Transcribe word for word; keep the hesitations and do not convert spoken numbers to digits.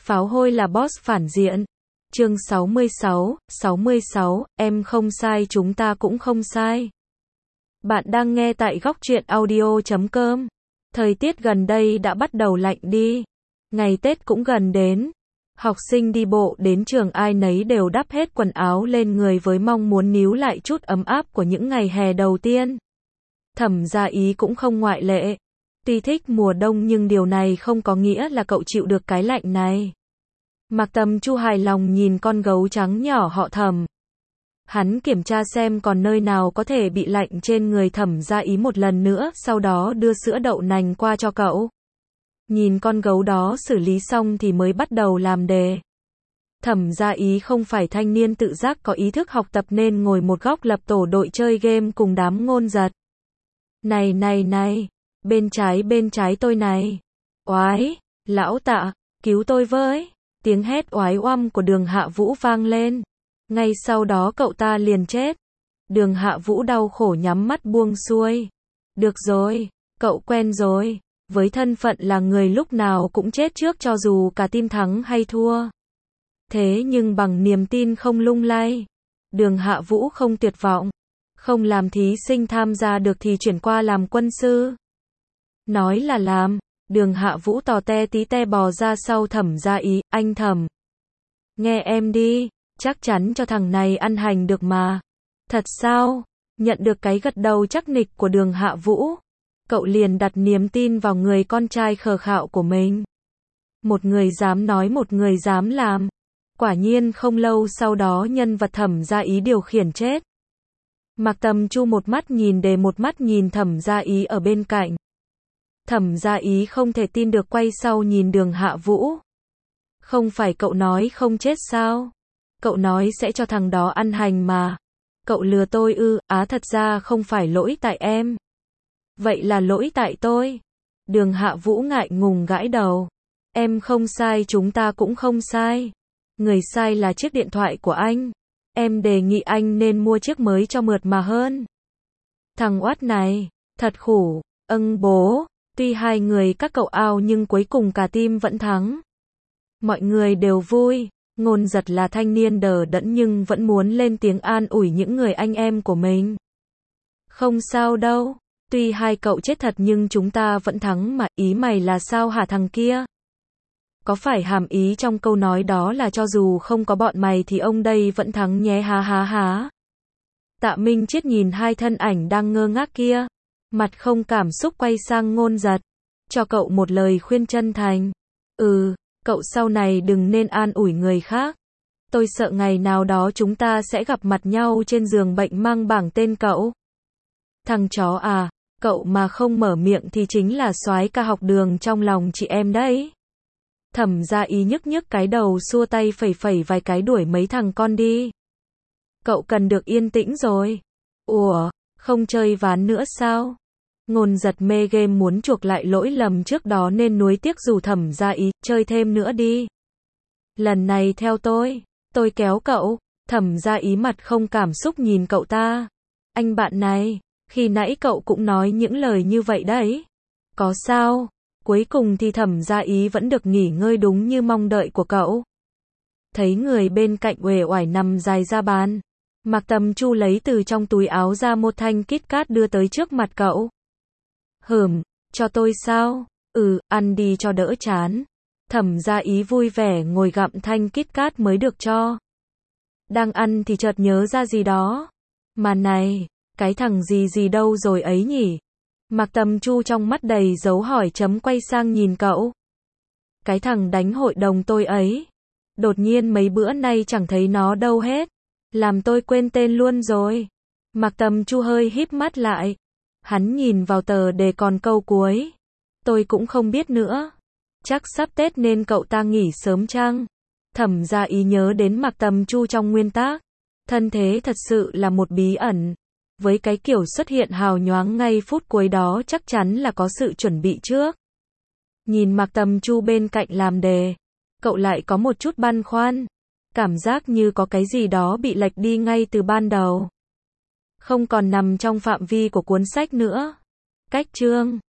Pháo hôi là boss phản diện. Chương sáu mươi sáu, sáu mươi sáu, em không sai chúng ta cũng không sai. Bạn đang nghe tại góc truyện audio chấm com. Thời tiết gần đây đã bắt đầu lạnh đi. Ngày Tết cũng gần đến. Học sinh đi bộ đến trường ai nấy đều đắp hết quần áo lên người với mong muốn níu lại chút ấm áp của những ngày hè đầu tiên. Thẩm Gia Ý cũng không ngoại lệ. Tuy thích mùa đông nhưng điều này không có nghĩa là cậu chịu được cái lạnh này. Mạc Tầm Chu hài lòng nhìn con gấu trắng nhỏ họ Thẩm. Hắn kiểm tra xem còn nơi nào có thể bị lạnh trên người Thẩm Gia Ý một lần nữa, sau đó đưa sữa đậu nành qua cho cậu. Nhìn con gấu đó xử lý xong thì mới bắt đầu làm đề. Thẩm Gia Ý không phải thanh niên tự giác có ý thức học tập nên ngồi một góc lập tổ đội chơi game cùng đám ngôn giật. Này này này, bên trái bên trái tôi này. Oái, lão Tạ, cứu tôi với. Tiếng hét oái oăm của Đường Hạ Vũ vang lên. Ngay sau đó cậu ta liền chết. Đường Hạ Vũ đau khổ nhắm mắt buông xuôi. Được rồi, cậu quen rồi. Với thân phận là người lúc nào cũng chết trước cho dù cả team thắng hay thua. Thế nhưng bằng niềm tin không lung lay, Đường Hạ Vũ không tuyệt vọng. Không làm thí sinh tham gia được thì chuyển qua làm quân sư. Nói là làm, Đường Hạ Vũ tò te tí te bò ra sau Thẩm Gia Ý, anh Thẩm. Nghe em đi, chắc chắn cho thằng này ăn hành được mà. Thật sao? Nhận được cái gật đầu chắc nịch của Đường Hạ Vũ, cậu liền đặt niềm tin vào người con trai khờ khạo của mình. Một người dám nói một người dám làm. Quả nhiên không lâu sau đó nhân vật Thẩm Gia Ý điều khiển chết. Mạc Tầm Chu một mắt nhìn đề một mắt nhìn Thẩm Gia Ý ở bên cạnh. Thẩm Gia Ý không thể tin được quay sau nhìn Đường Hạ Vũ. Không phải cậu nói không chết sao? Cậu nói sẽ cho thằng đó ăn hành mà. Cậu lừa tôi ư? Á thật ra không phải lỗi tại em. Vậy là lỗi tại tôi. Đường Hạ Vũ ngại ngùng gãi đầu. Em không sai chúng ta cũng không sai. Người sai là chiếc điện thoại của anh. Em đề nghị anh nên mua chiếc mới cho mượt mà hơn. Thằng oát này, thật khủ, âng bố. Tuy hai người các cậu ao nhưng cuối cùng cả team vẫn thắng. Mọi người đều vui. Ngôn giật là thanh niên đờ đẫn nhưng vẫn muốn lên tiếng an ủi những người anh em của mình. Không sao đâu. Tuy hai cậu chết thật nhưng chúng ta vẫn thắng mà. Ý mày là sao hả thằng kia? Có phải hàm ý trong câu nói đó là cho dù không có bọn mày thì ông đây vẫn thắng nhé há há há. Tạ Minh Chiết nhìn hai thân ảnh đang ngơ ngác kia. Mặt không cảm xúc quay sang Ngôn giật. Cho cậu một lời khuyên chân thành. Ừ, cậu sau này đừng nên an ủi người khác. Tôi sợ ngày nào đó chúng ta sẽ gặp mặt nhau trên giường bệnh mang bảng tên cậu. Thằng chó à, cậu mà không mở miệng thì chính là soái ca học đường trong lòng chị em đấy. Thẩm Gia Ý nhức nhức cái đầu xua tay phẩy phẩy vài cái đuổi mấy thằng con đi. Cậu cần được yên tĩnh rồi. Ủa, không chơi ván nữa sao? Ngôn giật mê game muốn chuộc lại lỗi lầm trước đó nên nuối tiếc rủ Thẩm Gia Ý, chơi thêm nữa đi. Lần này theo tôi, tôi kéo cậu. Thẩm Gia Ý mặt không cảm xúc nhìn cậu ta. Anh bạn này, khi nãy cậu cũng nói những lời như vậy đấy. Có sao? Cuối cùng thì Thẩm Gia Ý vẫn được nghỉ ngơi đúng như mong đợi của cậu. Thấy người bên cạnh uể oải nằm dài ra bàn, Mạc Tầm Chu lấy từ trong túi áo ra một thanh KitKat đưa tới trước mặt cậu. Hừm, cho tôi sao? Ừ, ăn đi cho đỡ chán. Thẩm Gia Ý vui vẻ ngồi gặm thanh KitKat mới được cho. Đang ăn thì chợt nhớ ra gì đó. Mà này, cái thằng gì gì đâu rồi ấy nhỉ? Mạc Tầm Chu trong mắt đầy dấu hỏi chấm quay sang nhìn cậu. Cái thằng đánh hội đồng tôi ấy. Đột nhiên mấy bữa nay chẳng thấy nó đâu hết. Làm tôi quên tên luôn rồi. Mạc Tầm Chu hơi híp mắt lại. Hắn nhìn vào tờ đề còn câu cuối. Tôi cũng không biết nữa. Chắc sắp Tết nên cậu ta nghỉ sớm chăng? Thẩm Gia Ý nhớ đến Mạc Tầm Chu trong nguyên tác. Thân thế thật sự là một bí ẩn. Với cái kiểu xuất hiện hào nhoáng ngay phút cuối đó chắc chắn là có sự chuẩn bị trước. Nhìn Mạc Tầm Chu bên cạnh làm đề, cậu lại có một chút băn khoăn. Cảm giác như có cái gì đó bị lệch đi ngay từ ban đầu. Không còn nằm trong phạm vi của cuốn sách nữa. Cách chương